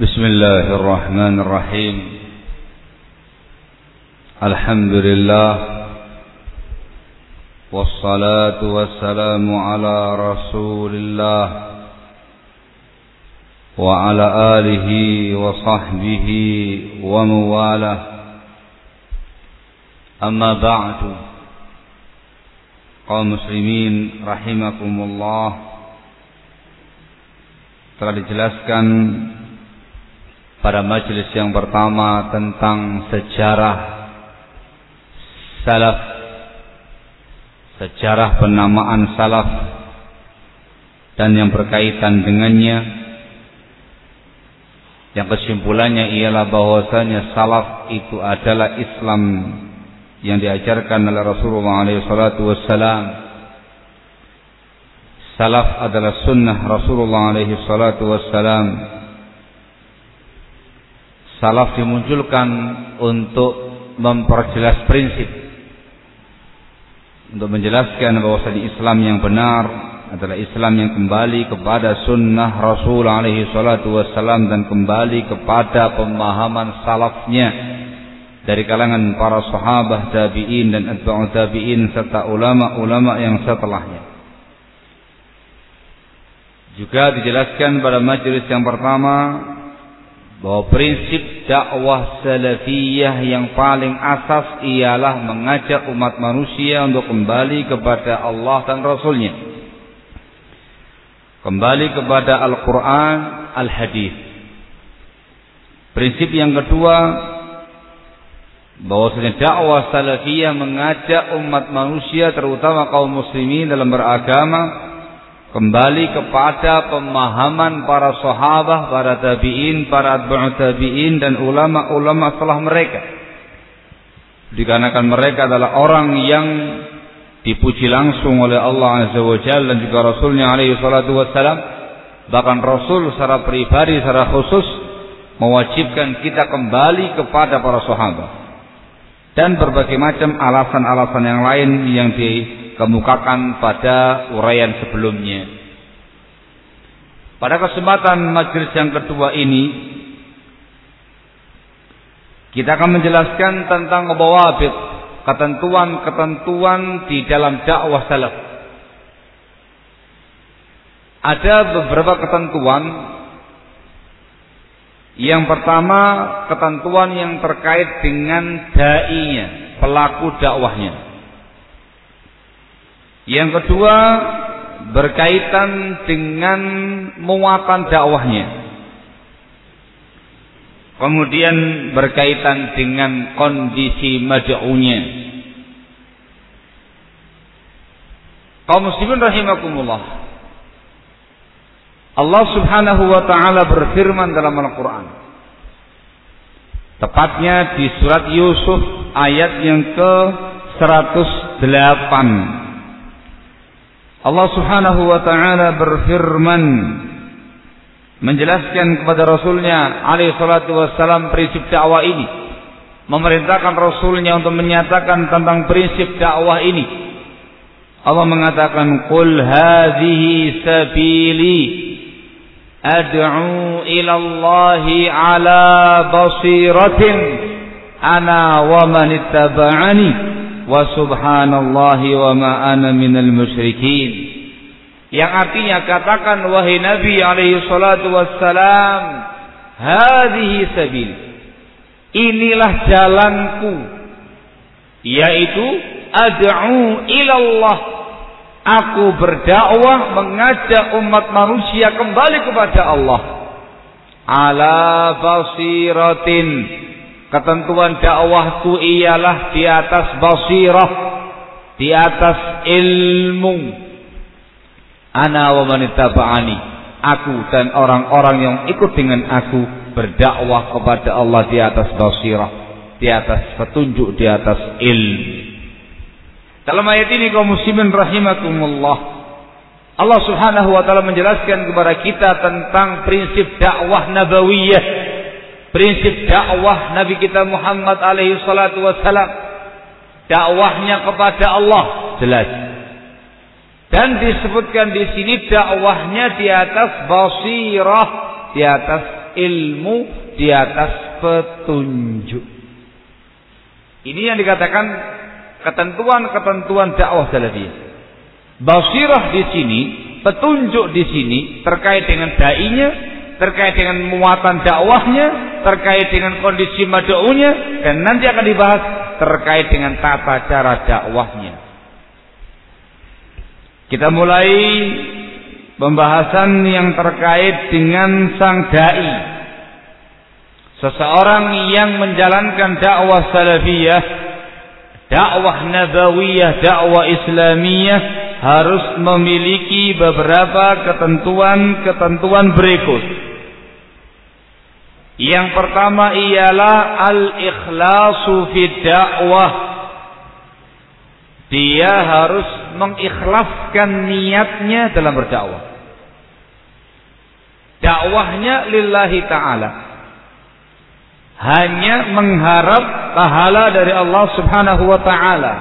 بسم الله الرحمن الرحيم الحمد لله والصلاة والسلام على رسول الله وعلى آله وصحبه ومواله أما بعد kaum muslimin rahimakumullah, telah dijelaskan pada majelis yang pertama tentang sejarah salaf, sejarah penamaan salaf dan yang berkaitan dengannya, yang kesimpulannya ialah bahwasanya salaf itu adalah Islam yang diajarkan oleh Rasulullah SAW. Salaf adalah sunnah Rasulullah SAW. Salaf dimunculkan untuk memperjelas prinsip, untuk menjelaskan bahwasanya Islam yang benar adalah Islam yang kembali kepada sunnah Rasul SAW dan kembali kepada pemahaman salafnya dari kalangan para sahabat, tabi'in dan atba'u tabi'in serta ulama-ulama yang setelahnya. Juga dijelaskan pada majelis yang pertama bahwa prinsip dakwah salafiyah yang paling asas ialah mengajak umat manusia untuk kembali kepada Allah dan Rasulnya, kembali kepada Al-Quran, Al-Hadis. Prinsip yang kedua, bahwasanya dakwah salafiyah mengajak umat manusia terutama kaum muslimin dalam beragama kembali kepada pemahaman para sahabat, para tabi'in, para atba'u tabi'in dan ulama-ulama setelah mereka. Dikarenakan mereka adalah orang yang dipuji langsung oleh Allah Azza wa Jalla dan juga Rasulnya alaihi salatu wassalam. Bahkan Rasul secara pribadi, secara khusus mewajibkan kita kembali kepada para sahabat. Dan berbagai macam alasan-alasan yang lain yang dikemukakan pada uraian sebelumnya. Pada kesempatan majelis yang kedua ini, kita akan menjelaskan tentang dhawabit, ketentuan-ketentuan di dalam dakwah salaf. Ada beberapa ketentuan. Yang pertama, ketentuan yang terkait dengan da'inya, pelaku dakwahnya. Yang kedua, berkaitan dengan muatan dakwahnya. Kemudian berkaitan dengan kondisi mad'unya. Kaum muslimin rahimakumullah, Allah Subhanahu wa ta'ala berfirman dalam Al-Quran, tepatnya di surat Yusuf ayat yang ke-108. Allah Subhanahu wa ta'ala berfirman menjelaskan kepada Rasulnya alaihi salatu wassalam prinsip dakwah ini, memerintahkan Rasulnya untuk menyatakan tentang prinsip dakwah ini. Allah mengatakan, qul hadhihi sabili ad'u ila Allahi ala basiratin ana wa man ittaba'ani wa subhanallahi wa ma ana minal musyrikin. Yang artinya, katakan wahai Nabi alaihi salatu wassalam, hadhihi sabil, inilah jalanku, yaitu ad'u ila Allah, aku berdakwah mengajak umat manusia kembali kepada Allah. Ala basiratin, ketentuan dakwahku ialah di atas basirah, di atas ilmu. Ana wa man ittaba'ani, aku dan orang-orang yang ikut dengan aku berdakwah kepada Allah di atas basirah, di atas petunjuk, di atas ilmu. Dalam ayat ini kaum muslimin rahimakumullah, Allah Subhanahu wa ta'ala menjelaskan kepada kita tentang prinsip dakwah nabawiyah, prinsip dakwah Nabi kita Muhammad alaihi salatu wassalam. Dakwahnya kepada Allah jelas. Dan disebutkan di sini dakwahnya di atas basirah, di atas ilmu, di atas petunjuk. Ini yang dikatakan ketentuan-ketentuan dakwah salafiyah. Basirah di sini, petunjuk di sini terkait dengan dai-nya, terkait dengan muatan dakwahnya, terkait dengan kondisi mad'unya, dan nanti akan dibahas terkait dengan tata cara dakwahnya. Kita mulai pembahasan yang terkait dengan sang dai. Seseorang yang menjalankan dakwah salafiyah, dakwah nabawiyah, dakwah islamiyah harus memiliki beberapa ketentuan berikut. Yang pertama ialah al-ikhlasu fi dakwah. Dia harus mengikhlaskan niatnya dalam berdakwah. Dakwahnya lillahi ta'ala. Hanya mengharap pahala dari Allah Subhanahu wa ta'ala.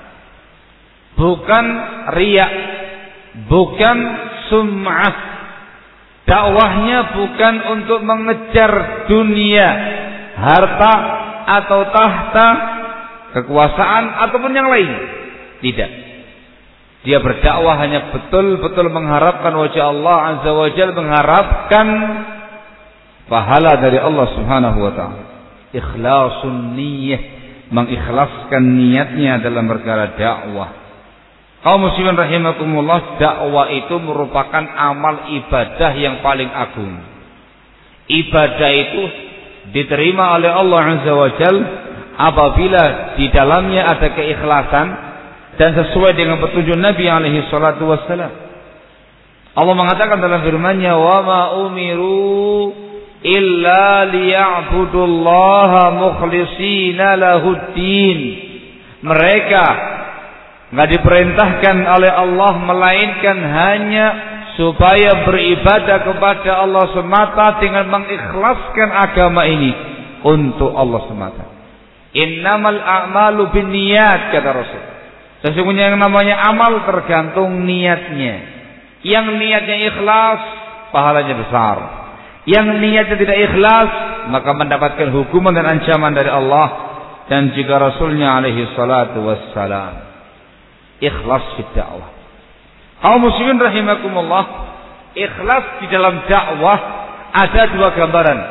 Bukan riya, bukan sum'ah. Dakwahnya bukan untuk mengejar dunia, harta atau tahta, kekuasaan ataupun yang lain. Tidak. Dia berdakwah hanya betul-betul mengharapkan wajah Allah Azza wa Jalla, mengharapkan pahala dari Allah Subhanahu wa ta'ala. Ikhlasun niyyah, mengikhlaskan niatnya dalam perkara dakwah. Kaum muslimin rahimakumullah, dakwah itu merupakan amal ibadah yang paling agung. Ibadah itu diterima oleh Allah Azza wa Jalla apabila di dalamnya ada keikhlasan dan sesuai dengan petunjuk Nabi alaihi salatu wassalam. Allah mengatakan dalam firman-Nya, "Wa ma umiru illa liya'budullaha mukhlishina lahuddin." Mereka enggak diperintahkan oleh Allah melainkan hanya supaya beribadah kepada Allah semata dengan mengikhlaskan agama ini untuk Allah semata. Innamal a'malu binniyat, kata Rasul. Sesungguhnya yang namanya amal tergantung niatnya. Yang niatnya ikhlas, pahalanya besar. Yang niatnya tidak ikhlas, maka mendapatkan hukuman dan ancaman dari Allah dan juga Rasulnya alaihi salatu wassalam. Ikhlas di dakwah. Kaum muslimin rahimakumullah, ikhlas di dalam dakwah ada dua gambaran.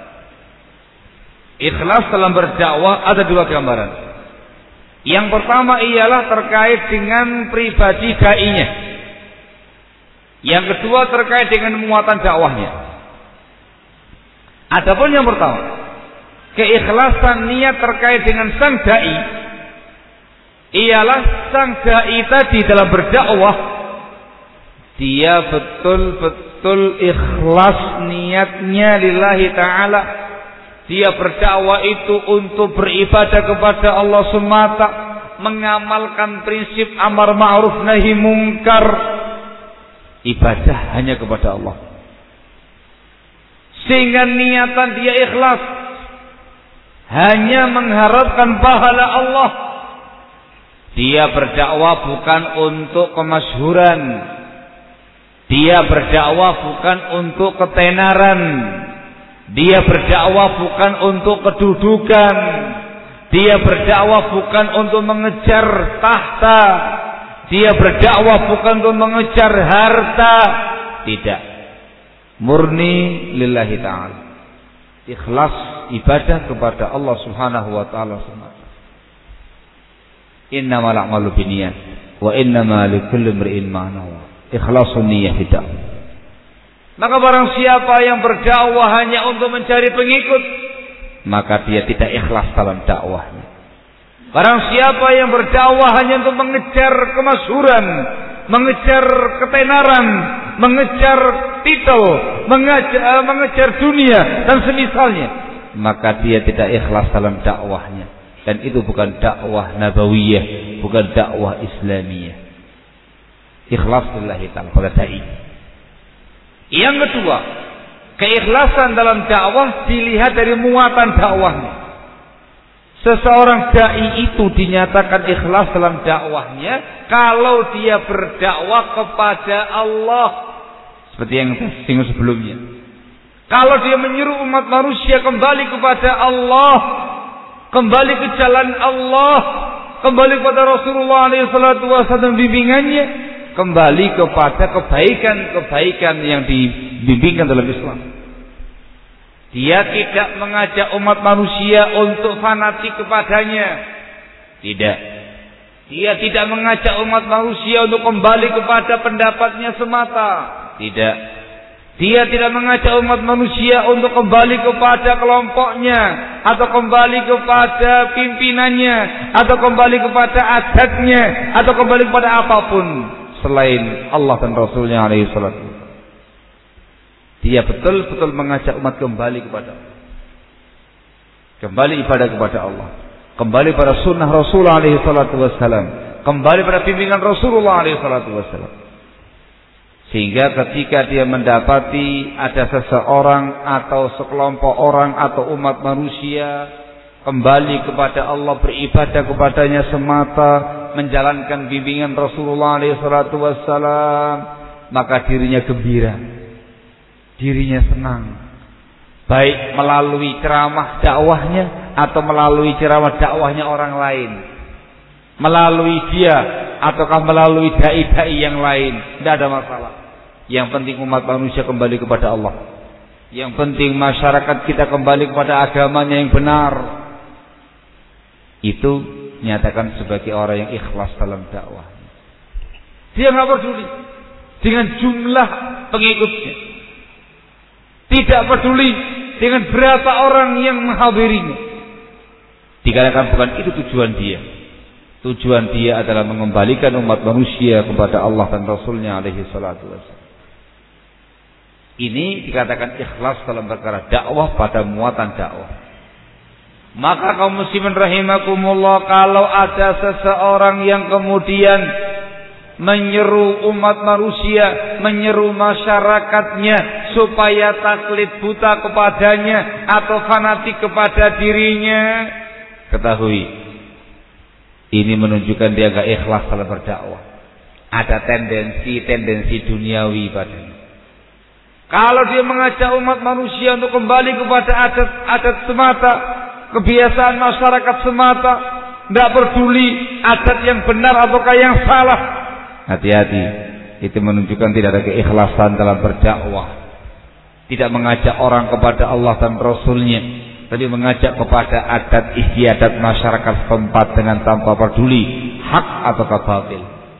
Ikhlas dalam berdakwah ada dua gambaran. Yang pertama ialah terkait dengan pribadi dai-nya. Yang kedua terkait dengan muatan dakwahnya. Adapun yang pertama, keikhlasan niat terkait dengan sang dai, ialah sang dai tadi dalam berdakwah dia betul-betul ikhlas niatnya lillahi ta'ala. Dia berdakwah itu untuk beribadah kepada Allah semata, mengamalkan prinsip amar ma'ruf nahi mungkar. Ibadah hanya kepada Allah. Sehingga niatan dia ikhlas, hanya mengharapkan pahala Allah. Dia berdakwah bukan untuk kemasyhuran. Dia berdakwah bukan untuk ketenaran. Dia berdakwah bukan untuk kedudukan. Dia berdakwah bukan untuk mengejar tahta. Dia berdakwah bukan untuk mengejar harta. Tidak. Murni lillahi ta'ala. Ikhlas ibadah kepada Allah Subhanahu wa ta'ala semata. Innamal a'malu binniyat wa innama likulli imri'in ma nawa. Ikhlasun niyyah fi dakwah. Maka barang siapa yang berdakwah hanya untuk mencari pengikut, maka dia tidak ikhlas dalam dakwahnya. Barang siapa yang berdakwah hanya untuk mengejar kemasyhuran, mengejar ketenaran, mengejar titel, mengejar dunia dan semisalnya, maka dia tidak ikhlas dalam dakwahnya. Dan itu bukan dakwah nabawiyah, bukan dakwah islamiyah. Ikhlas lillahi ta'ala pada dai. Yang kedua, keikhlasan dalam dakwah dilihat dari muatan dakwahnya. Seseorang dai itu dinyatakan ikhlas dalam dakwahnya kalau dia berdakwah kepada Allah, seperti yang singgung sebelumnya. Kalau dia menyuruh umat manusia kembali kepada Allah, kembali ke jalan Allah, kembali kepada Rasulullah SAW bimbingannya, kembali kepada kebaikan-kebaikan yang dibimbingkan dalam Islam. Dia tidak mengajak umat manusia untuk fanatik kepadanya. Tidak. Dia tidak mengajak umat manusia untuk kembali kepada pendapatnya semata. Tidak. Dia tidak mengajak umat manusia untuk kembali kepada kelompoknya, atau kembali kepada pimpinannya, atau kembali kepada adatnya, atau kembali kepada apapun selain Allah dan Rasulnya alaihi salatu. Dia betul-betul mengajak umat kembali kepada Allah, kembali ibadah kepada Allah, kembali pada sunnah Rasulullah alaihi salatu wassalam, kembali pada bimbingan Rasulullah alaihi salatu wassalam. Sehingga ketika dia mendapati ada seseorang atau sekelompok orang atau umat manusia kembali kepada Allah, beribadah kepadanya semata, menjalankan bimbingan Rasulullah SAW, maka dirinya gembira, dirinya senang, baik melalui ceramah dakwahnya atau melalui ceramah dakwahnya orang lain, melalui dia ataukah melalui dai-dai yang lain, tidak ada masalah. Yang penting umat manusia kembali kepada Allah. Yang penting masyarakat kita kembali kepada agamanya yang benar. Itu nyatakan sebagai orang yang ikhlas dalam dakwah. Dia nggak peduli dengan jumlah pengikutnya, tidak peduli dengan berapa orang yang menghadirinya. Dikatakan bukan itu tujuan dia. Tujuan dia adalah mengembalikan umat manusia kepada Allah dan Rasulnya alaihi salatu wassalam. Ini dikatakan ikhlas dalam perkara dakwah pada muatan dakwah. Maka kaum muslimin rahimakumullah, kalau ada seseorang yang kemudian menyeru umat manusia, menyeru masyarakatnya supaya taklid buta kepadanya atau fanatik kepada dirinya, ketahui ini menunjukkan dia gak ikhlas dalam berdakwah. Ada tendensi duniawi padanya. Kalau dia mengajak umat manusia untuk kembali kepada adat semata, kebiasaan masyarakat semata, tidak peduli adat yang benar ataukah yang salah, hati-hati. Itu menunjukkan tidak ada keikhlasan dalam berdakwah. Tidak mengajak orang kepada Allah dan Rasulnya, tapi mengajak kepada adat istiadat masyarakat setempat dengan tanpa peduli hak ataukah batil.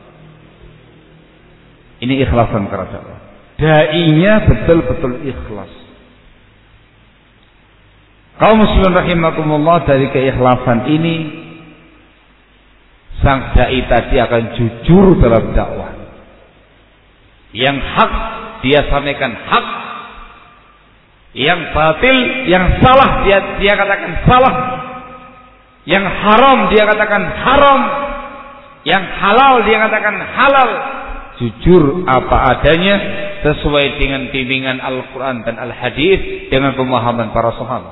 Ini ikhlasan kepada Allah. Dai-nya betul-betul ikhlas. Kaum muslimin rahimakumullah, dari keikhlasan ini sang dai tadi akan jujur dalam dakwah. Yang hak dia sampaikan hak, yang batil, yang salah dia katakan salah, yang haram dia katakan haram, yang halal dia katakan halal. Jujur apa adanya sesuai dengan bimbingan Al-Quran dan Al-Hadis, dengan pemahaman para sahabat.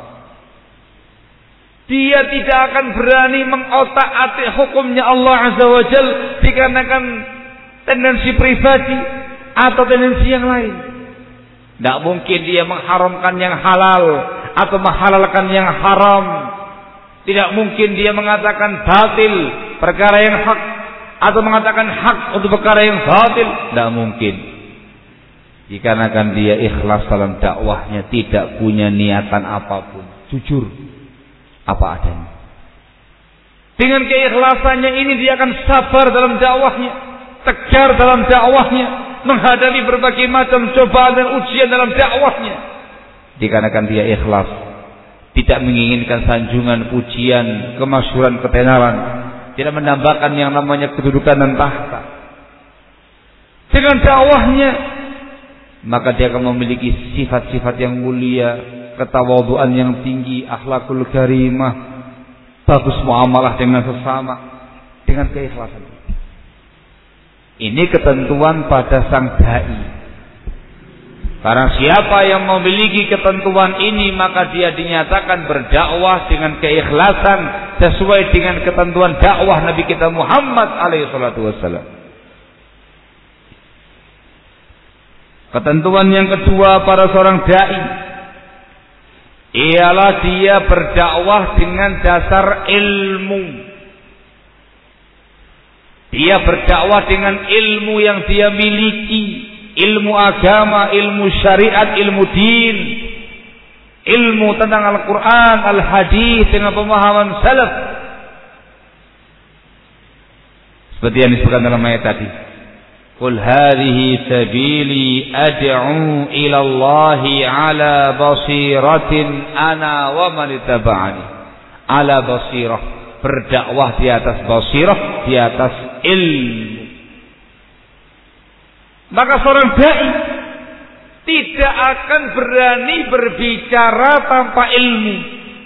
Dia tidak akan berani mengotak-atik hukumnya Allah Azza wa Jal dikarenakan tendensi pribadi atau tendensi yang lain. Tidak mungkin dia mengharamkan yang halal atau menghalalkan yang haram. Tidak mungkin dia mengatakan batil perkara yang hak atau mengatakan hak untuk perkara yang batil. Tidak mungkin. Dikarenakan dia ikhlas dalam dakwahnya, tidak punya niatan apapun, jujur apa adanya. Dengan keikhlasannya ini dia akan sabar dalam dakwahnya, tegar dalam dakwahnya, menghadapi berbagai macam cobaan dan ujian dalam dakwahnya. Dikarenakan dia ikhlas, tidak menginginkan sanjungan, pujian, kemasyhuran, ketenaran, tidak menambahkan yang namanya kedudukan dan tahta. Dengan dakwahnya maka dia akan memiliki sifat-sifat yang mulia, ketawaduan yang tinggi, akhlakul karimah, bagus muamalah dengan sesama, dengan keikhlasan. Ini ketentuan pada sang dai. Barang siapa yang memiliki ketentuan ini, maka dia dinyatakan berdakwah dengan keikhlasan sesuai dengan ketentuan dakwah Nabi kita Muhammad alaihi salatu wassalam. Ketentuan yang kedua pada seorang dai ialah dia berdakwah dengan dasar ilmu. Dia berdakwah dengan ilmu yang dia miliki, ilmu agama, ilmu syariat, ilmu din, ilmu tentang Al-Quran, Al-Hadis dengan pemahaman salaf. Seperti yang disebutkan dalam ayat tadi. Qul hadhihi sabili ad'u ila Allahi ala basiratin ana wa man ittaba'ani. Ala basirah, berdakwah di atas basirah, di atas ilmu. Maka seorang dai tidak akan berani berbicara tanpa ilmu.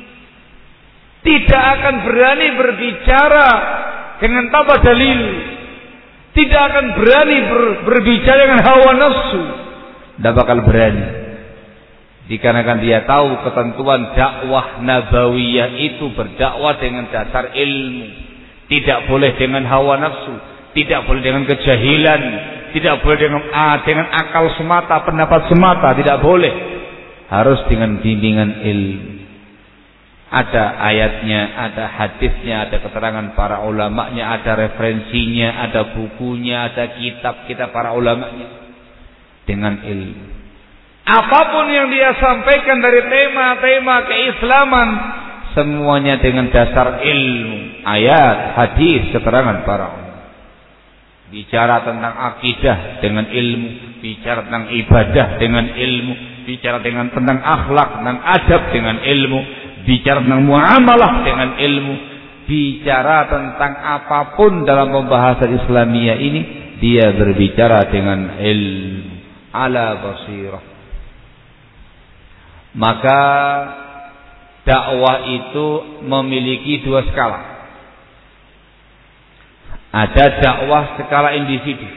Tidak akan berani berbicara dengan tanpa dalil. Tidak akan berani berbicara dengan hawa nafsu. Tidak bakal berani. Dikarenakan dia tahu ketentuan dakwah nabawiyah itu berdakwah dengan dasar ilmu. Tidak boleh dengan hawa nafsu. Tidak boleh dengan kejahilan. Tidak boleh dengan akal semata, pendapat semata. Tidak boleh. Harus dengan bimbingan ilmu. Ada ayatnya, ada hadisnya, ada keterangan para ulamanya, ada referensinya, ada bukunya, ada kitab-kitab para ulamanya. Dengan ilmu. Apapun yang dia sampaikan dari tema-tema keislaman, semuanya dengan dasar ilmu. Ayat, hadis, keterangan para ulama. Bicara tentang akidah dengan ilmu, bicara tentang ibadah dengan ilmu, bicara tentang akhlak, tentang adab dengan ilmu, bicara tentang muamalah dengan ilmu, bicara tentang apapun dalam pembahasan Islamiyah ini, dia berbicara dengan ilmu ala basirah. Maka dakwah itu memiliki dua skala. Ada dakwah skala individu.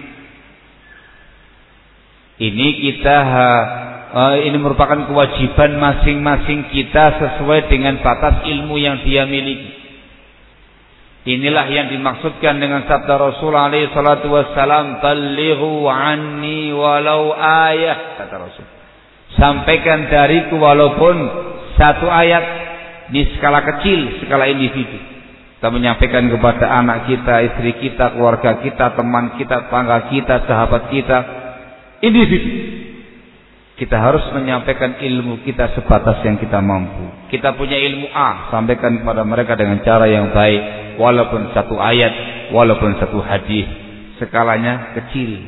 Ini merupakan kewajiban masing-masing kita sesuai dengan batas ilmu yang dia miliki. Inilah yang dimaksudkan dengan sabda Rasulullah alaihi salatu wassalam, "Ballighu anni walau ayah," kata Rasul. Sampaikan dariku walaupun satu ayat. Ini skala kecil, skala individu. Kita menyampaikan kepada anak kita, istri kita, keluarga kita, teman kita, tetangga kita, sahabat kita, individu. Kita harus menyampaikan ilmu kita sebatas yang kita mampu. Kita punya ilmu A, sampaikan kepada mereka dengan cara yang baik, walaupun satu ayat, walaupun satu hadis. Skalanya kecil.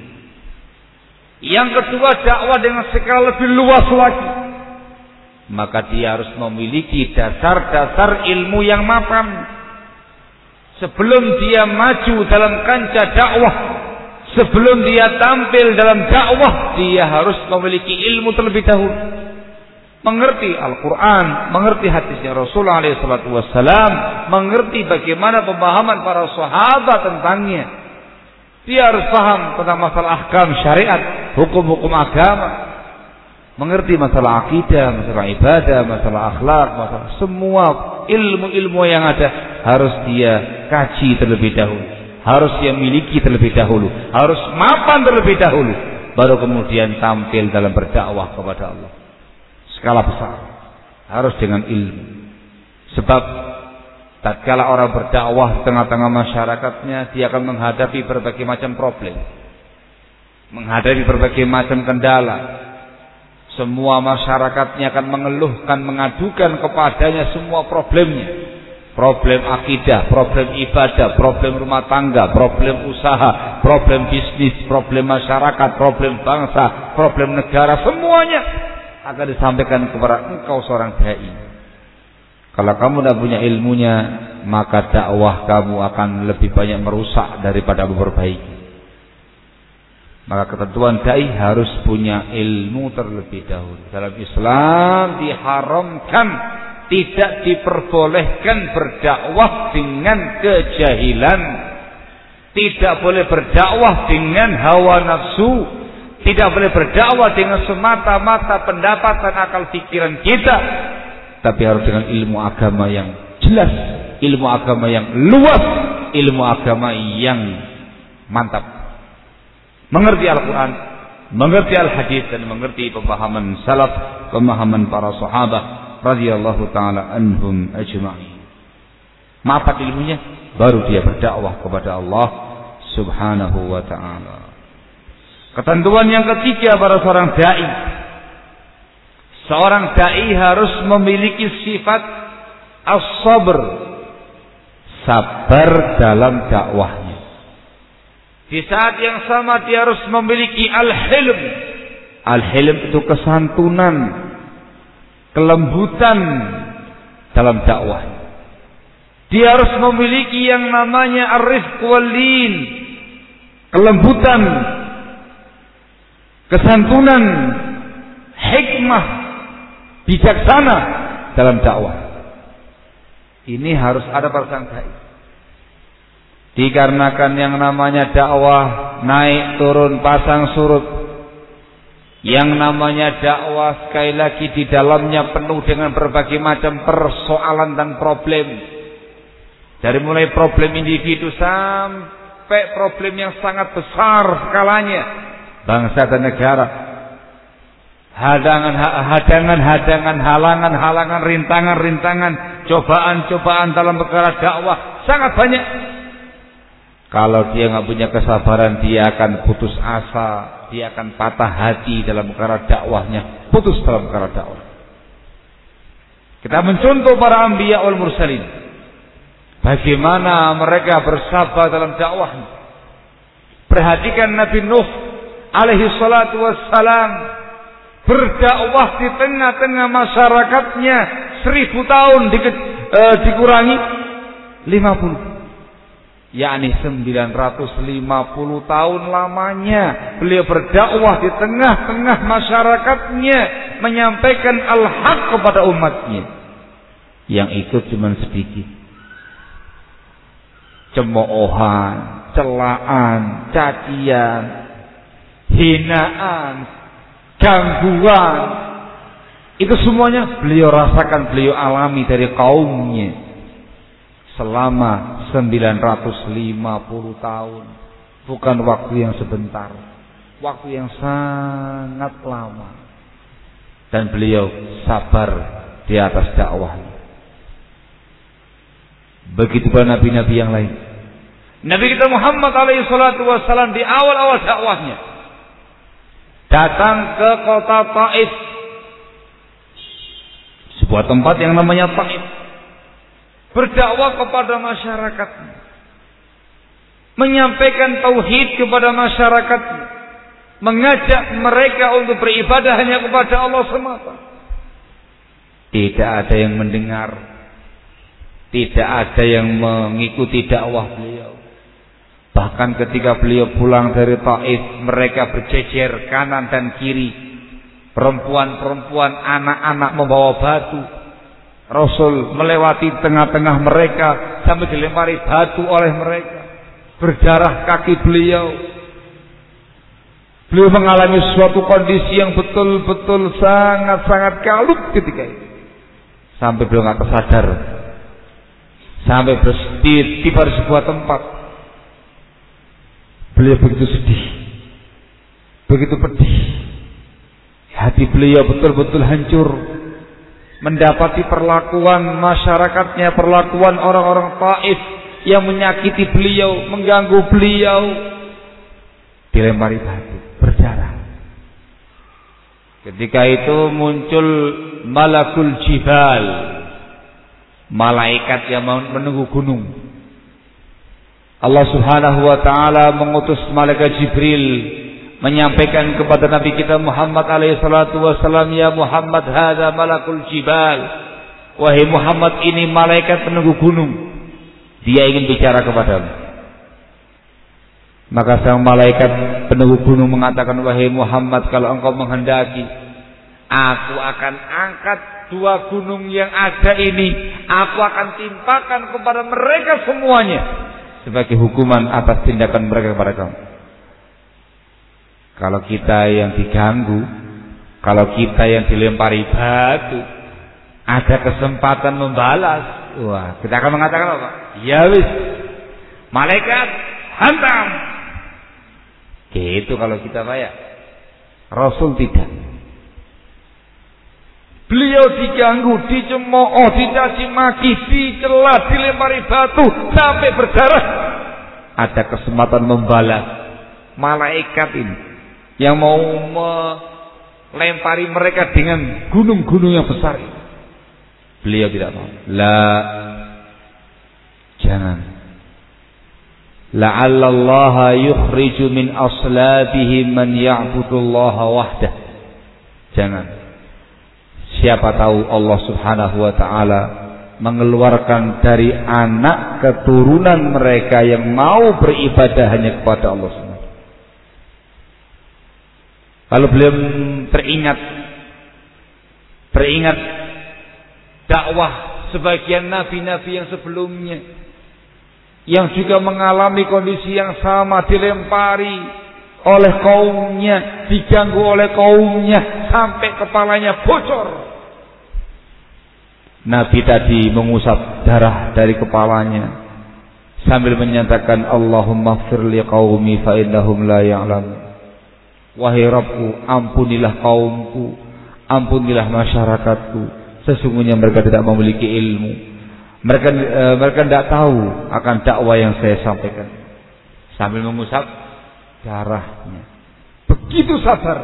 Yang kedua, dakwah dengan skala lebih luas lagi. Maka dia harus memiliki dasar-dasar ilmu yang mapan. Sebelum dia maju dalam kancah dakwah, sebelum dia tampil dalam dakwah, dia harus memiliki ilmu terlebih dahulu. Mengerti Al-Quran, mengerti hadisnya Rasulullah SAW, mengerti bagaimana pemahaman para sahabat tentangnya. Dia harus paham tentang masalah ahkam syariat, hukum-hukum agama, mengerti masalah akidah, masalah ibadah, masalah akhlak, masalah semua ilmu-ilmu yang ada harus dia kaji terlebih dahulu, harus dia miliki terlebih dahulu, harus mapan terlebih dahulu, baru kemudian tampil dalam berdakwah kepada Allah. Skala besar, harus dengan ilmu. Sebab tatkala orang berdakwah di tengah-tengah masyarakatnya, dia akan menghadapi berbagai macam problem, menghadapi berbagai macam kendala. Semua masyarakatnya akan mengeluhkan, mengadukan kepadanya semua problemnya. Problem akidah, problem ibadah, problem rumah tangga, problem usaha, problem bisnis, problem masyarakat, problem bangsa, problem negara, semuanya akan disampaikan kepada engkau seorang dai. Kalau kamu tidak punya ilmunya, maka dakwah kamu akan lebih banyak merusak daripada memperbaiki. Maka ketentuan dai harus punya ilmu terlebih dahulu. Dalam Islam diharamkan, tidak diperbolehkan berdakwah dengan kejahilan. Tidak boleh berdakwah dengan hawa nafsu. Tidak boleh berdakwah dengan semata-mata pendapat dan akal pikiran kita. Tapi harus dengan ilmu agama yang jelas, ilmu agama yang luas, ilmu agama yang mantap. Mengerti Al-Quran, mengerti Al-Hadis, dan mengerti pemahaman salaf, pemahaman para sahabat, radhiyallahu taala anhum ajma'in. Mapat ilmunya, baru dia berdakwah kepada Allah Subhanahu wa taala. Ketentuan yang ketiga pada seorang dai. Seorang dai harus memiliki sifat as-sabr, sabar dalam dakwahnya. Di saat yang sama dia harus memiliki al-hilm. Al-hilm itu kesantunan, kelembutan dalam dakwahnya. Dia harus memiliki yang namanya ar-rifq wal-lin, kelembutan, kesantunan, hikmah, bijaksana dalam dakwah. Ini harus ada pada sang dai. Dikarenakan yang namanya dakwah naik turun pasang surut. Yang namanya dakwah sekali lagi di dalamnya penuh dengan berbagai macam persoalan dan problem. Dari mulai problem individu sampai problem yang sangat besar skalanya, bangsa dan negara. Hadangan-hadangan, halangan-halangan, rintangan-rintangan, cobaan-cobaan dalam perkara dakwah sangat banyak. Kalau dia nggak punya kesabaran, dia akan putus asa, dia akan patah hati dalam perkara dakwahnya, putus dalam perkara dakwah. Kita mencontoh para anbiya wal mursalin, bagaimana mereka bersabar dalam dakwahnya. Perhatikan Nabi Nuh alaihi salatu wassalam, berdakwah di tengah-tengah masyarakatnya 1000 tahun dikurangi 50, yakni 950 tahun lamanya beliau berdakwah di tengah-tengah masyarakatnya, menyampaikan al-haq kepada umatnya. Yang ikut cuma sedikit. Cemoohan, celaan, cacian, hinaan, gangguan, itu semuanya beliau rasakan, beliau alami dari kaumnya selama 950 tahun. Bukan waktu yang sebentar, waktu yang sangat lama. Dan beliau sabar di atas dakwahnya. Begitu pula nabi-nabi yang lain. Nabi kita Muhammad alaihi salatu wassalam di awal-awal dakwahnya datang ke kota Taif, sebuah tempat yang namanya Taif, berdakwah kepada masyarakatnya, menyampaikan tauhid kepada masyarakatnya, mengajak mereka untuk beribadah hanya kepada Allah semata. Tidak ada yang mendengar, tidak ada yang mengikuti dakwah beliau. Bahkan ketika beliau pulang dari Taif, mereka berjejer kanan dan kiri, perempuan-perempuan, anak-anak membawa batu. Rasul melewati tengah-tengah mereka sampai dilempari batu oleh mereka, berdarah kaki beliau. Beliau mengalami suatu kondisi yang betul-betul sangat-sangat kalut ketika itu, sampai beliau nggak tersadar, sampai tiba di sebuah tempat. Beliau begitu sedih, begitu pedih, hati beliau betul-betul hancur mendapati perlakuan masyarakatnya, perlakuan orang-orang Taif yang menyakiti beliau, mengganggu beliau, dilempari batu, berdarah. Ketika itu muncul malakul jibal, malaikat yang menunggu gunung. Allah Subhanahu wa taala mengutus malaikat Jibril menyampaikan kepada Nabi kita Muhammad alaihi salatu wasallam, ya Muhammad, hadza malakul jibal. Wahai Muhammad, ini malaikat penunggu gunung. Dia ingin bicara kepadamu. Maka sang malaikat penunggu gunung mengatakan, wahai Muhammad, kalau engkau menghendaki, aku akan angkat 2 gunung yang ada ini, aku akan timpakan kepada mereka semuanya sebagai hukuman atas tindakan mereka kepada kamu. Kalau kita yang diganggu, kalau kita yang dilempari batu, ada kesempatan membalas, wah, kita akan mengatakan apa? Ya wis, malaikat hantam. Gitu kalau kita bayar. Rasul tidak. Beliau diganggu, dicemooh, dicaci maki, dicela, dilempari batu sampai berdarah. Ada kesempatan membalas. Malaikat ini yang mau melempari mereka dengan gunung-gunung yang besar. Beliau tidak mau. Jangan. La'allallaha yukhriju min aslabihim man ya'budullaha wahdah. Jangan. Siapa tahu Allah Subhanahu wa taala mengeluarkan dari anak keturunan mereka yang mau beribadah hanya kepada Allah Subhanahu. Kalau belum teringat dakwah sebagian nabi-nabi yang sebelumnya yang juga mengalami kondisi yang sama, dilempari oleh kaumnya, diganggu oleh kaumnya sampai kepalanya bocor. Nabi tadi mengusap darah dari kepalanya sambil menyatakan Allahumma ighfir li qaumi fa innahum la ya'lamun. Wahai Rabbku, ampunilah kaumku, ampunilah masyarakatku, sesungguhnya mereka tidak memiliki ilmu. Mereka tidak tahu akan dakwah yang saya sampaikan. Sambil mengusap darahnya. Begitu sabar,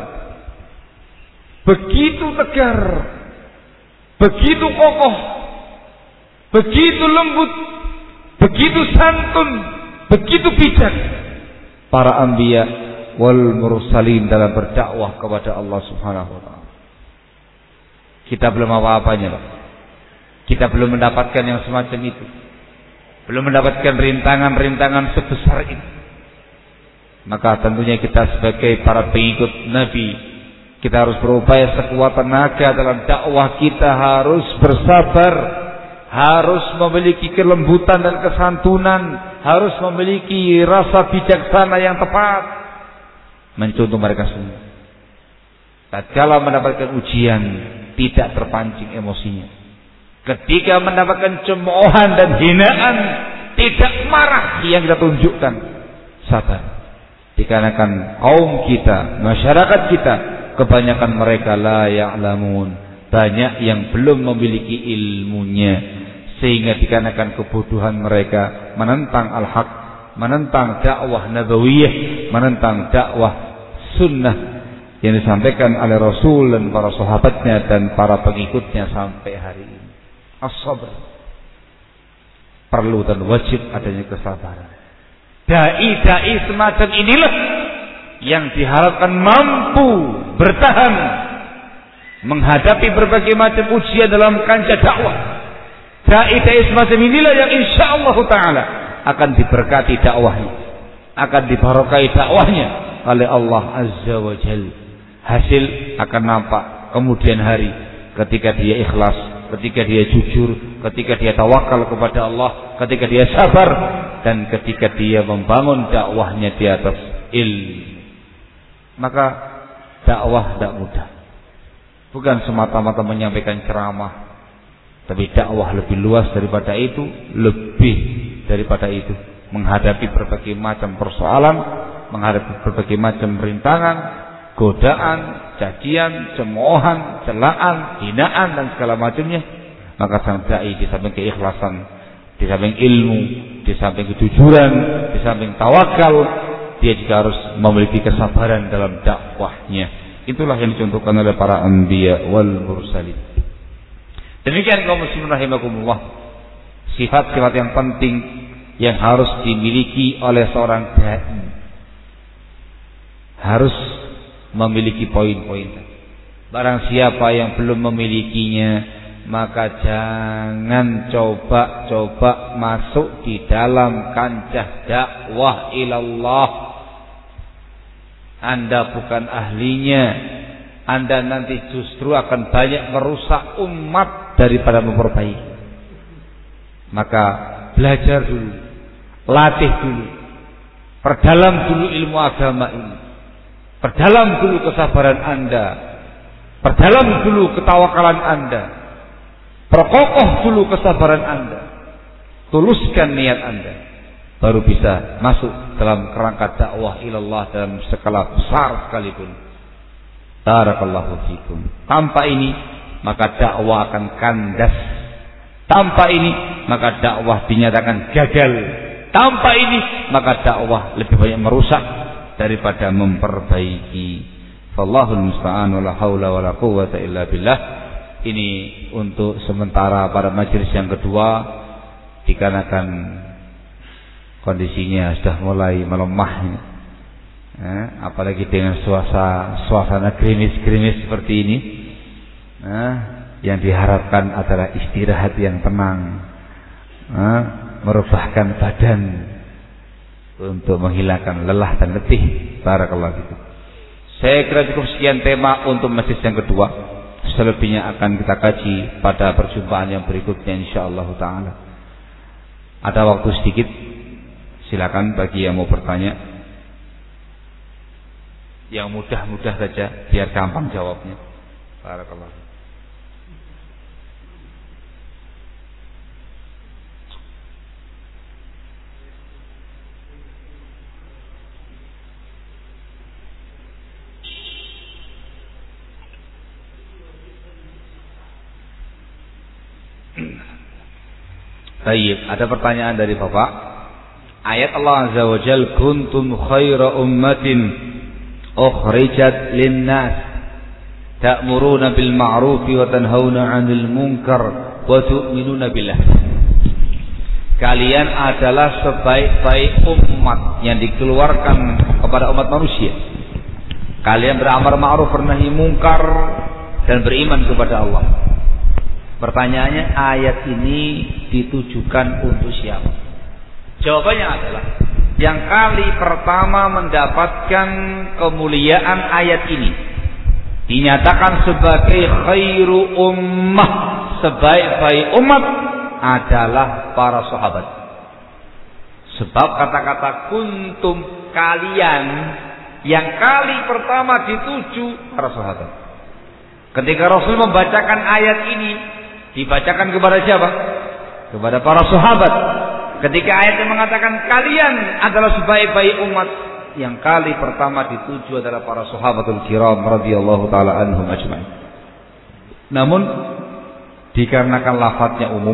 begitu tegar, begitu kokoh, begitu lembut, begitu santun, begitu bijak para anbiya wal mursalin dalam berdakwah kepada Allah Subhanahu wa taala. Kita belum apa-apanya, Pak. Kita belum mendapatkan yang semacam itu. Belum mendapatkan rintangan-rintangan sebesar itu. Maka tentunya kita sebagai para pengikut Nabi, kita harus berupaya sekuat tenaga dalam dakwah kita, harus bersabar, harus memiliki kelembutan dan kesantunan, harus memiliki rasa bijaksana yang tepat mencontoh mereka semua. Tatkala mendapatkan ujian, tidak terpancing emosinya. Ketika mendapatkan cemoohan dan hinaan, tidak marah yang kita tunjukkan, sabar. Dikarenakan kaum kita, masyarakat kita, kebanyakan mereka la ya'lamun, banyak yang belum memiliki ilmunya, sehingga dikarenakan kebodohan mereka menentang al-haq, menentang dakwah nabawiyah, menentang dakwah sunnah yang disampaikan oleh Rasul dan para sahabatnya dan para pengikutnya sampai hari ini. As-sabr, perlu dan wajib adanya kesabaran. Dai-dai semacam inilah yang diharapkan mampu bertahan menghadapi berbagai macam ujian dalam kancah dakwah. Dai-dai semacam inilah yang insyaallah taala akan diberkati dakwahnya, akan dibarokai dakwahnya oleh Allah Azza wa Jalla. Hasil akan nampak kemudian hari ketika dia ikhlas, ketika dia jujur, ketika dia tawakal kepada Allah, ketika dia sabar, dan ketika dia membangun dakwahnya di atas ilmu. Maka dakwah tidak mudah. Bukan semata-mata menyampaikan ceramah, tapi dakwah lebih luas daripada itu, lebih daripada itu. Menghadapi berbagai macam persoalan, menghadapi berbagai macam rintangan, godaan, cacian, cemoohan, celaan, hinaan dan segala macamnya. Maka sang dai di samping keikhlasan, di samping ilmu, di samping kejujuran, di samping tawakal, dia juga harus memiliki kesabaran dalam dakwahnya. Itulah yang dicontohkan oleh para anbiya wal mursalin. Demikian kaum muslimin rahimakumullah, sifat-sifat yang penting yang harus dimiliki oleh seorang dai. Harus memiliki poin-poin. Barang siapa yang belum memilikinya, maka jangan coba-coba masuk di dalam kancah dakwah ilallah. Anda bukan ahlinya. Anda nanti justru akan banyak merusak umat daripada memperbaiki. Maka belajar dulu, latih dulu, perdalam dulu ilmu agama ini. Perdalam dulu kesabaran Anda, perdalam dulu ketawakalan Anda, perkokoh dulu kesabaran Anda, tuluskan niat Anda, baru bisa masuk dalam kerangka dakwah ilallah dalam skala besar sekalipun. Barakallahu fikum. Tanpa ini maka dakwah akan kandas. Tanpa ini maka dakwah dinyatakan gagal. Tanpa ini maka dakwah lebih banyak merusak daripada memperbaiki. Wallahul musta'an wala haula wala quwwata illa billah. Ini untuk sementara pada majelis yang kedua, dikarenakan kondisinya sudah mulai melemah, apalagi dengan suasana gerimis-gerimis seperti ini. Yang diharapkan adalah istirahat yang tenang, merebahkan badan untuk menghilangkan lelah dan letih. Barakallahu fikum. Saya kira cukup sekian tema untuk majelis yang kedua. Selebihnya akan kita kaji pada perjumpaan yang berikutnya insyaallah taala. Ada waktu sedikit, silakan bagi yang mau bertanya. Yang mudah-mudah saja biar gampang jawabnya. Barakallahu. Baik, ada pertanyaan dari Bapak. Ayat Allah Azza wa Jalla, kuntum khaira ummatin ukhrijat lin-nas ta'muruna bil ma'ruf wa tanhauna 'anil munkar wa tu'minuna billah. Kalian adalah sebaik-baik umat yang dikeluarkan kepada umat manusia. Kalian beramar ma'ruf, bernahi munkar, dan beriman kepada Allah. Pertanyaannya, ayat ini ditujukan untuk siapa? Jawabannya adalah yang kali pertama mendapatkan kemuliaan ayat ini dinyatakan sebagai khairu ummah, sebaik-baik umat adalah para sahabat. Sebab kata-kata kuntum, kalian, yang kali pertama dituju para sahabat. Ketika Rasul membacakan ayat ini, dibacakan kepada siapa? Kepada para sahabat. Ketika ayat yang mengatakan kalian adalah sebaik-baik umat, yang kali pertama dituju adalah para sahabatul kiram radhiyallahu taala anhum ajma'in. Namun dikarenakan lafadznya umum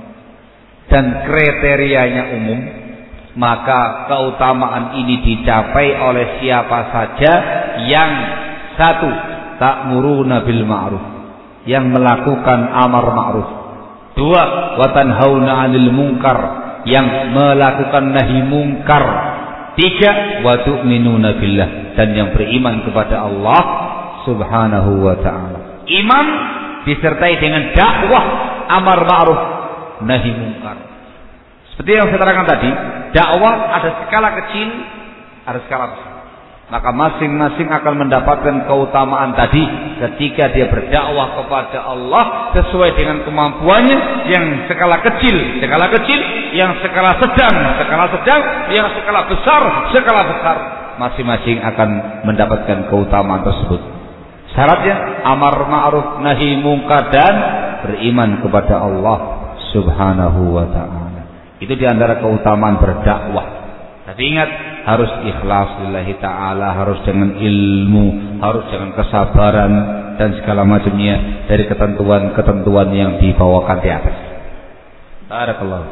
dan kriterianya umum, maka keutamaan ini dicapai oleh siapa saja yang satu, ta'muruna bil ma'ruf, yang melakukan amar ma'ruf. Dua, wa tanhauna 'anil munkar, yang melakukan nahi munkar. Tiga, wa tu'minuna billah, dan yang beriman kepada Allah Subhanahu wa ta'ala. Iman disertai dengan dakwah amar ma'ruf nahi munkar. Seperti yang saya terangkan tadi, dakwah ada skala kecil, ada skala besar. Maka masing-masing akan mendapatkan keutamaan tadi ketika dia berdakwah kepada Allah sesuai dengan kemampuannya. Yang skala kecil, yang skala sedang, yang skala besar, masing-masing akan mendapatkan keutamaan tersebut. Syaratnya amar ma'ruf nahi munkar dan beriman kepada Allah Subhanahu wa ta'ala. Itu diantara keutamaan berdakwah. Tapi ingat, harus ikhlas lillahi ta'ala, harus dengan ilmu, harus dengan kesabaran dan segala macamnya dari ketentuan-ketentuan yang dibawakan di atas. Barakallahu.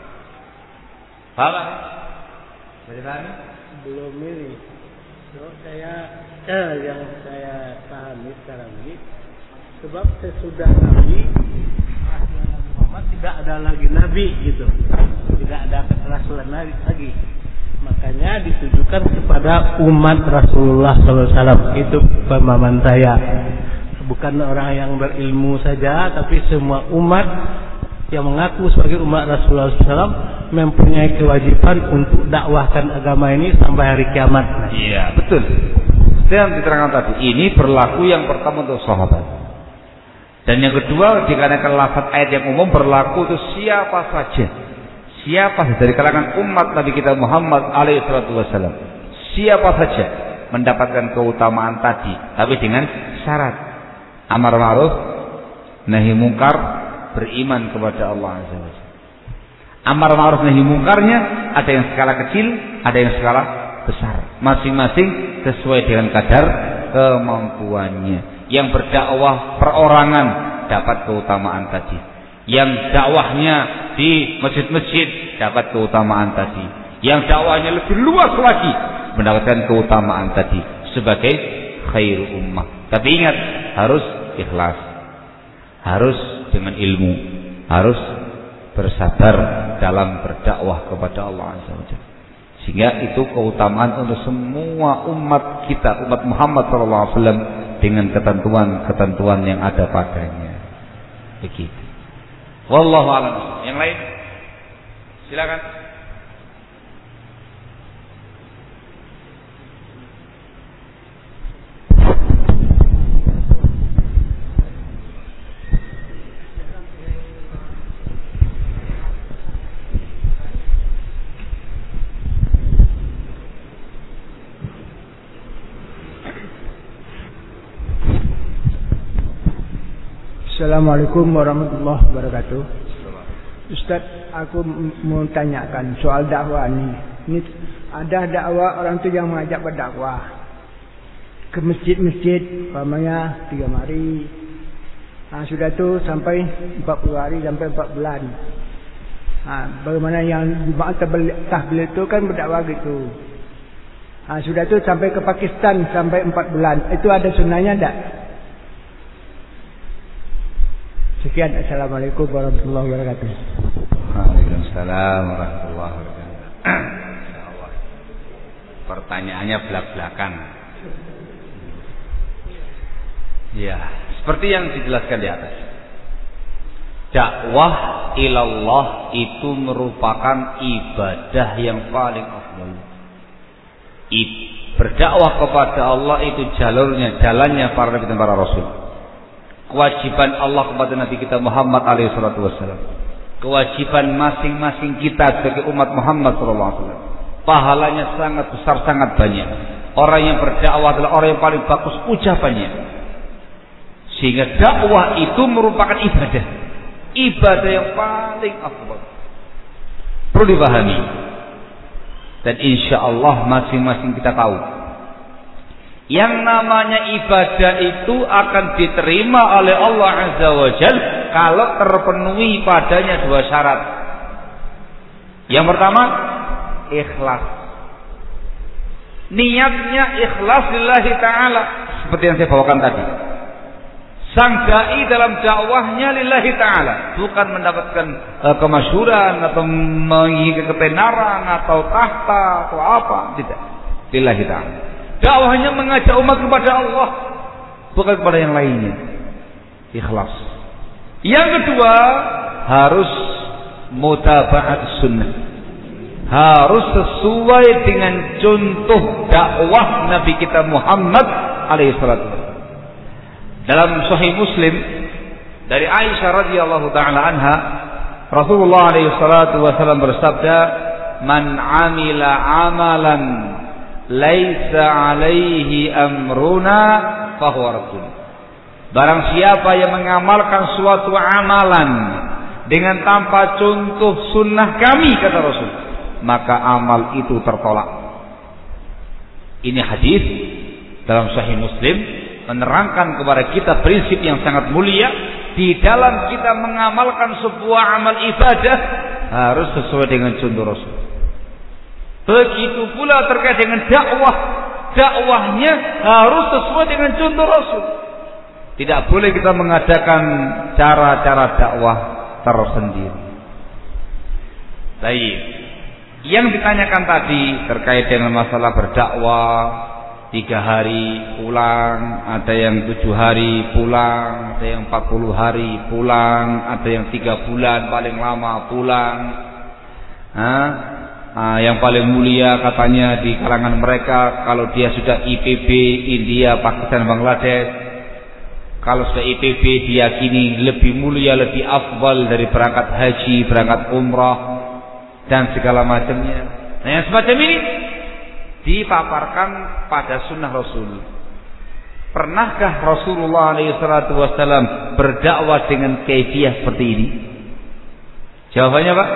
Paham? Belum ini. So, yang saya pahami sekarang ini, sebab sesudah Nabi Muhammad tidak ada lagi Nabi gitu, tidak ada kerasulan lagi. Makanya ditujukan kepada umat Rasulullah SAW. Itu pemahaman saya. Bukan orang yang berilmu saja, tapi semua umat yang mengaku sebagai umat Rasulullah SAW mempunyai kewajiban untuk dakwahkan agama ini sampai hari kiamat. Iya, betul. Yang diterangkan tadi, ini berlaku yang pertama untuk sahabat. Dan yang kedua, dikarenakan lafaz ayat yang umum berlaku untuk siapa saja. Siapa saja dari kalangan umat Nabi kita Muhammad alaihi salatu wasallam, siapa saja mendapatkan keutamaan tadi, tapi dengan syarat amar ma'ruf nahi munkar, beriman kepada Allah azza wajalla. Amar ma'ruf nahi munkarnya ada yang skala kecil, ada yang skala besar, masing-masing sesuai dengan kadar kemampuannya. Yang berdakwah perorangan dapat keutamaan tadi. Yang dakwahnya di masjid-masjid dapat keutamaan tadi. Yang dakwahnya lebih luas lagi mendapatkan keutamaan tadi sebagai khairul ummah. Tapi ingat, harus ikhlas, harus dengan ilmu, harus bersabar dalam berdakwah kepada Allah Azza wa Jalla. Sehingga itu keutamaan untuk semua umat kita, umat Muhammad SAW, dengan ketentuan-ketentuan yang ada padanya. Begitu. Wallahu a'lam. Yang lain? Silakan. Assalamualaikum warahmatullahi wabarakatuh. Ustaz, aku mau tanyakan soal dakwah ni. Ini ada dakwah orang tu yang mengajak berdakwah ke masjid-masjid, umpamanya 3 hari. Sudah tu sampai 40 hari sampai 4 bulan. Bagaimana yang jemaah tahbligh tu kan berdakwah gitu. Sudah tu sampai ke Pakistan sampai 4 bulan. Itu ada sunnahnya tak? Sekian, assalamualaikum warahmatullahi wabarakatuh. Waalaikumsalam warahmatullahi wabarakatuh. Insyaallah. Pertanyaannya belak-belakan. Ya, seperti yang dijelaskan di atas. Dakwah ilallah itu merupakan ibadah yang paling afdal. Berdakwah kepada Allah itu jalannya para nabi dan para rasul. Kewajiban Allah kepada Nabi kita Muhammad SAW. Kewajiban masing-masing kita sebagai umat Muhammad SAW. Pahalanya sangat besar, sangat banyak. Orang yang berdakwah adalah orang yang paling bagus ucapannya. Sehingga dakwah itu merupakan ibadah. Ibadah yang paling afdal. Perlu dipahami. Dan insya Allah masing-masing kita tahu, yang namanya ibadah itu akan diterima oleh Allah Azza wa Jalla kalau terpenuhi padanya 2 syarat. Yang pertama, ikhlas. Niatnya ikhlas lillahi ta'ala, seperti yang saya bawakan tadi. Sang dai dalam dakwahnya lillahi ta'ala, bukan mendapatkan kemasyhuran atau mengikuti ketenaran atau tahta atau apa, tidak. Lillahi ta'ala. Dakwahnya mengajak umat kepada Allah, bukan kepada yang lainnya. Ikhlas. Yang kedua, harus mutaba'at sunnah. Harus sesuai dengan contoh dakwah Nabi kita Muhammad alaihissalatu. Dalam Sahih Muslim dari Aisyah radhiyallahu taala anha, Rasulullah alaihissalatu wasallam bersabda, "Man 'amila 'amalan laisa alaihi amruna fahuwa raddun." Barang siapa yang mengamalkan suatu amalan dengan tanpa contoh sunnah kami, kata Rasul, maka amal itu tertolak. Ini hadis dalam Sahih Muslim menerangkan kepada kita prinsip yang sangat mulia. Di dalam kita mengamalkan sebuah amal ibadah harus sesuai dengan contoh Rasul. Begitu pula terkait dengan dakwah. Dakwahnya harus sesuai dengan contoh Rasul. Tidak boleh kita mengadakan cara-cara dakwah tersendiri. Baik. Yang ditanyakan tadi terkait dengan masalah berdakwah, 3 hari pulang, ada yang 7 hari pulang, ada yang 40 hari pulang, ada yang 3 bulan paling lama pulang. Yang paling mulia katanya di kalangan mereka kalau dia sudah IPB India, Pakistan, Bangladesh. Kalau sudah IPB diyakini lebih mulia, lebih afdal dari berangkat haji, berangkat umrah dan segala macamnya. Nah, yang semacam ini dipaparkan pada sunnah Rasul. Pernahkah Rasulullah SAW berdakwah dengan kaifiyah seperti ini? Jawabannya Pak?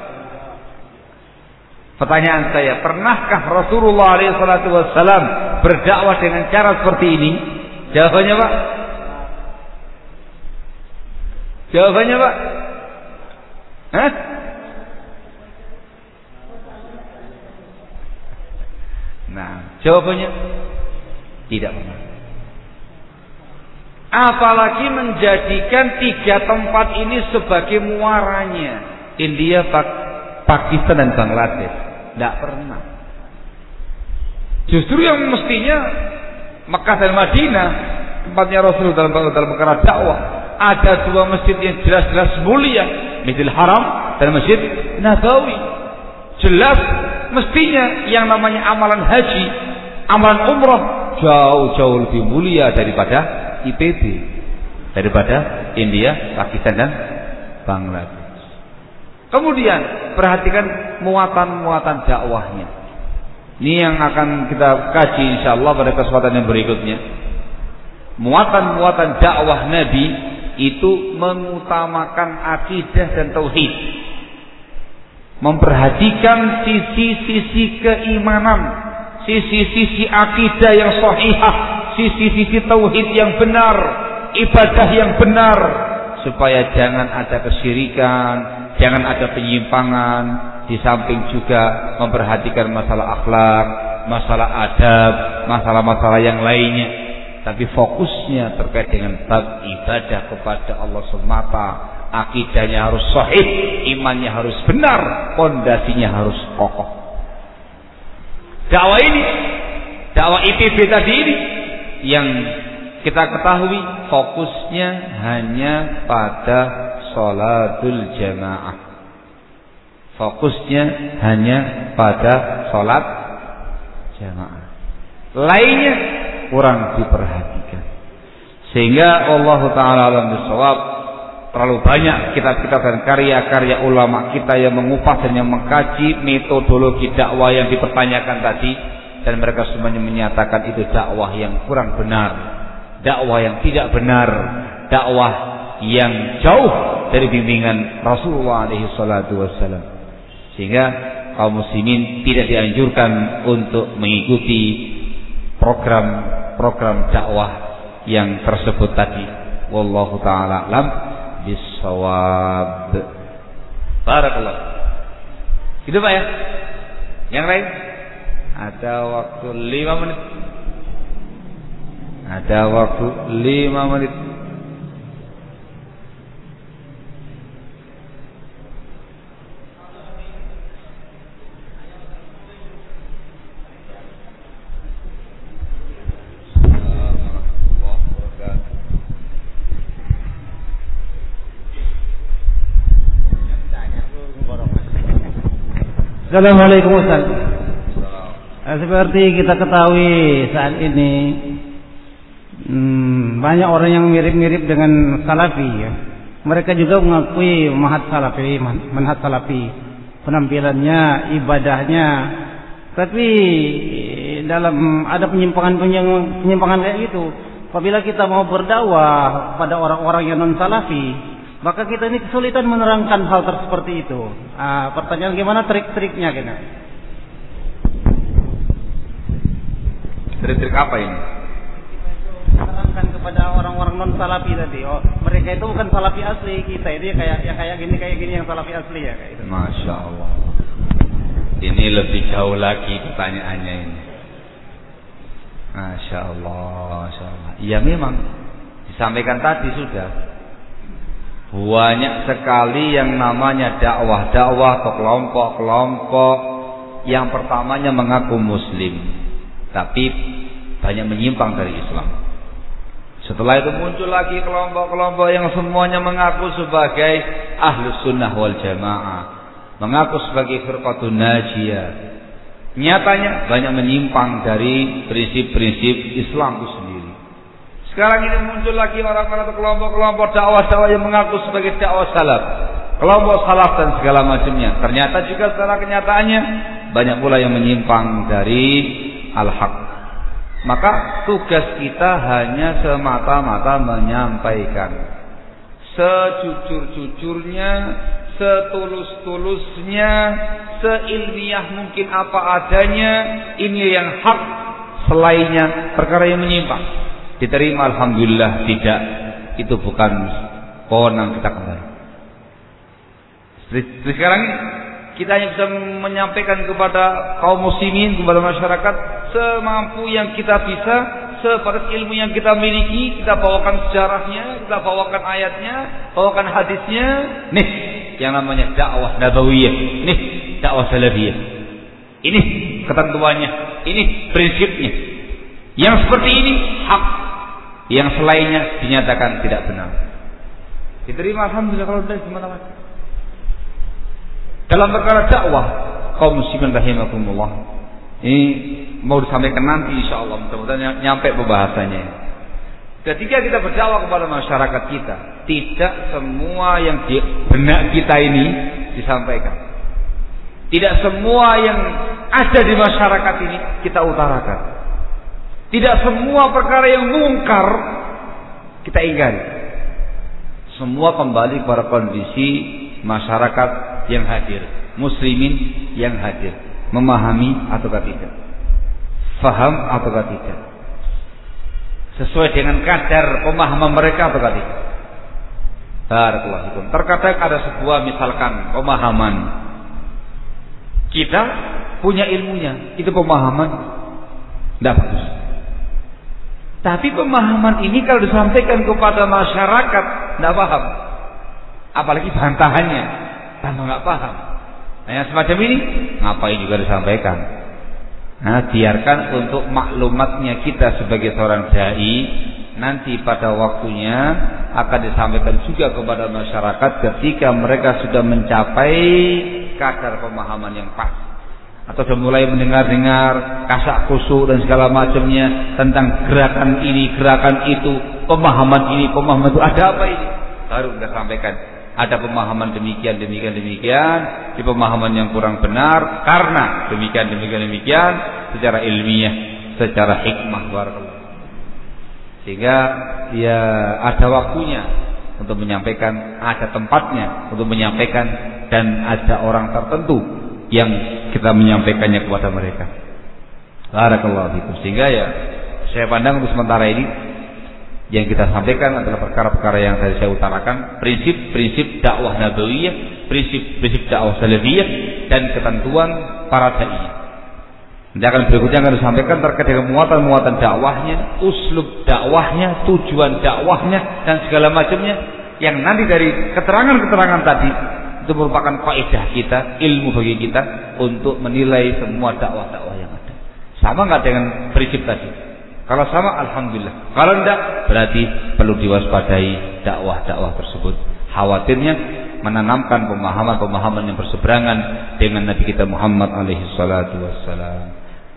Pertanyaan saya, pernahkah Rasulullah SAW berdakwah dengan cara seperti ini? Jawabannya Pak? Jawabannya Pak? Hah? Nah, jawabannya tidak pernah. Apalagi menjadikan 3 tempat ini sebagai muaranya. India, Pakistan dan Bangladesh. Tidak pernah. Justru yang mestinya Mekah dan Madinah, tempatnya Rasul dalam perkara dakwah, ada 2 masjid yang jelas-jelas mulia, Masjidil Haram dan Masjid Nabawi. Jelas mestinya yang namanya amalan haji, amalan umrah jauh-jauh lebih mulia daripada IPB, daripada India, Pakistan dan Bangladesh. Kemudian perhatikan muatan-muatan dakwahnya. Ini yang akan kita kaji insyaallah pada kesempatan yang berikutnya. Muatan-muatan dakwah Nabi itu mengutamakan akidah dan tauhid. Memperhatikan sisi-sisi keimanan, sisi-sisi akidah yang sahihah, sisi-sisi tauhid yang benar, ibadah yang benar, supaya jangan ada kesyirikan, jangan ada penyimpangan. Di samping juga memperhatikan masalah akhlak, masalah adab, masalah-masalah yang lainnya. Tapi fokusnya terkait dengan bab ibadah kepada Allah semata. Akidahnya harus sahih, imannya harus benar, pondasinya harus kokoh. Dakwah ini, dakwah IPB tadi ini, yang kita ketahui fokusnya hanya pada sholatul jamaah. Fokusnya hanya pada sholat jamaah. Lainnya kurang diperhatikan. Sehingga Allah Ta'ala alam bisawab, terlalu banyak kitab-kitab dan karya-karya ulama kita yang mengupas dan yang mengkaji metodologi dakwah yang dipertanyakan tadi, dan mereka semuanya menyatakan itu dakwah yang kurang benar, dakwah yang tidak benar, dakwah yang jauh dari bimbingan Rasulullah alaihi salatu wassalam. Sehingga kaum muslimin tidak dianjurkan untuk mengikuti program dakwah yang tersebut tadi. Wallahu ta'ala alam bisawab. Barakallah. Gitu Pak ya? Yang lain? Ada waktu 5 menit. Ada waktu 5 menit. Assalamualaikum Ustaz. Seperti kita ketahui saat ini banyak orang yang mirip-mirip dengan salafi ya. Mereka juga mengakui manhaj salafi, penampilannya, ibadahnya. Tapi dalam ada penyimpangan kayak gitu. Apabila kita mau berdakwah pada orang-orang yang non salafi, maka kita ini kesulitan menerangkan hal seperti itu. Pertanyaan gimana trik-triknya kena? Trik-trik apa ini? Menerangkan kepada orang-orang non salafi tadi. Oh, mereka itu bukan salafi asli, kita itu kayak gini yang salafi asli ya kayak itu. Masya Allah. Ini lebih jauh lagi pertanyaannya ini. Masya Allah, Masya Allah. Ya memang disampaikan tadi sudah. Banyak sekali yang namanya dakwah atau kelompok-kelompok yang pertamanya mengaku muslim, tapi banyak menyimpang dari Islam. Setelah itu muncul lagi kelompok-kelompok yang semuanya mengaku sebagai ahlus sunnah wal jamaah, mengaku sebagai firqatun najiyah. Nyatanya banyak menyimpang dari prinsip-prinsip Islam itu sendiri. Sekarang ini muncul lagi orang-orang kelompok-kelompok dakwah yang mengaku sebagai dakwah salaf, kelompok salaf dan segala macamnya. Ternyata juga secara kenyataannya banyak pula yang menyimpang dari al-haq. Maka tugas kita hanya semata-mata menyampaikan sejujur-jujurnya, setulus-tulusnya, seilmiah mungkin apa adanya. Ini yang hak, selainnya perkara yang menyimpang diterima alhamdulillah, tidak, itu bukan wewenang kita kembali. Sekarang ini kita hanya bisa menyampaikan kepada kaum muslimin, kepada masyarakat semampu yang kita bisa, seperti ilmu yang kita miliki. Kita bawakan sejarahnya, kita bawakan ayatnya, bawakan hadisnya. Nih yang namanya dakwah nabawiyah, nih dakwah salafiyah. Ini ketentuannya, ini prinsipnya. Yang seperti ini hak, yang selainnya dinyatakan tidak benar. Diterima alhamdulillah, kalau tidak gimana? Dalam perkara dakwah kaum muslimin rahimakumullah, ini mau disampaikan nanti insyaallah, mudah-mudahan nyampe pembahasannya. Ketika kita berdakwah kepada masyarakat kita, tidak semua yang di benak kita ini disampaikan. Tidak semua yang ada di masyarakat ini kita utarakan. Tidak semua perkara yang mungkar kita ingkari. Semua kembali kepada kondisi masyarakat yang hadir, muslimin yang hadir, memahami ataukah tidak, faham ataukah tidak, sesuai dengan kadar pemahaman mereka ataukah tidak. Barakallahu fikum. Terkadang ada sebuah misalkan pemahaman, kita punya ilmunya, itu pemahaman tidak bagus. Tapi pemahaman ini kalau disampaikan kepada masyarakat tidak paham, apalagi bantahannya. Tambah nggak paham. Nah, yang semacam ini ngapain juga disampaikan? Nah, biarkan untuk maklumatnya kita sebagai seorang dai, nanti pada waktunya akan disampaikan juga kepada masyarakat ketika mereka sudah mencapai kadar pemahaman yang pas, atau sudah mulai mendengar-dengar kasak kusuk dan segala macamnya tentang gerakan ini, gerakan itu, pemahaman ini, pemahaman itu, ada apa ini? Baru kita sampaikan. Ada pemahaman demikian, di pemahaman yang kurang benar karena demikian secara ilmiah, secara hikmah, barakallahu. Sehingga ya ada waktunya untuk menyampaikan, ada tempatnya untuk menyampaikan, dan ada orang tertentu yang kita menyampaikannya kepada mereka. Barakallahu fikum. Sehingga ya saya pandang untuk sementara ini yang kita sampaikan adalah perkara-perkara yang tadi saya utarakan, prinsip-prinsip dakwah nabawiyah, prinsip-prinsip dakwah salafiyah, dan ketentuan para dai. Nanti akan berikutnya akan disampaikan terkait dengan muatan-muatan dakwahnya, uslub dakwahnya, tujuan dakwahnya, dan segala macamnya, yang nanti dari keterangan-keterangan tadi itu merupakan kaidah kita, ilmu bagi kita untuk menilai semua dakwah-dakwah yang ada. Sama nggak dengan prinsip tadi? Kalau sama alhamdulillah, kalau tidak berarti perlu diwaspadai dakwah-dakwah tersebut. Khawatirnya menanamkan pemahaman-pemahaman yang berseberangan dengan Nabi kita Muhammad alaihi salatu wassalam.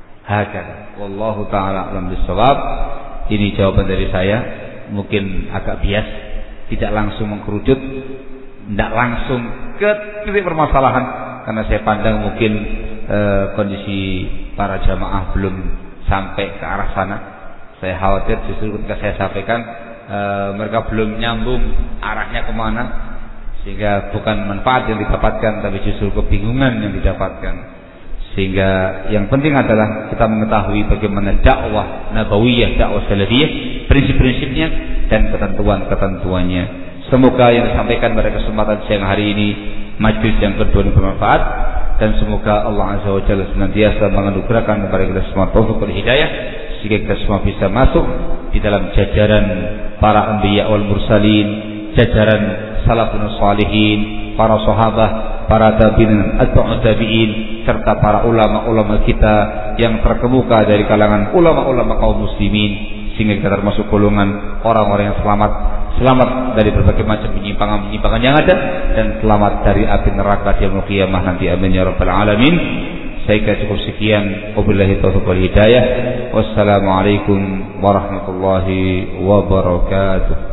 Hakada wallahu taala alam bisawab. Ini jawaban dari saya, mungkin agak bias, tidak langsung mengkerucut, tidak langsung ke titik permasalahan, karena saya pandang mungkin kondisi para jamaah belum sampai ke arah sana. Saya khawatir justru ketika saya sampaikan mereka belum nyambung arahnya kemana, sehingga bukan manfaat yang didapatkan, tapi justru kebingungan yang didapatkan. Sehingga yang penting adalah kita mengetahui bagaimana dakwah nabawiyah, dakwah salafiyah, prinsip-prinsipnya dan ketentuan-ketentuannya. Semoga yang disampaikan pada kesempatan siang hari ini majlis yang kedua ini bermanfaat, dan semoga Allah Azza wa Jalla senantiasa menganugerahkan kepada kita semua taufik dan hidayah, sehingga kita semua bisa masuk di dalam jajaran para anbiya wal mursalin, jajaran salafun salihin, para sahabat, para tabi'in, atba'ut tabi'in, serta para ulama-ulama kita yang terkemuka dari kalangan ulama-ulama kaum muslimin, sehingga kita termasuk golongan orang-orang yang selamat dari berbagai macam penyimpangan-penyimpangan yang ada, dan selamat dari api neraka di yaumul qiyamah nanti. Amin ya rabbal alamin. Saya kira cukup sekian. Wabillahi taufiq wal hidayah. Wassalamualaikum warahmatullahi wabarakatuh.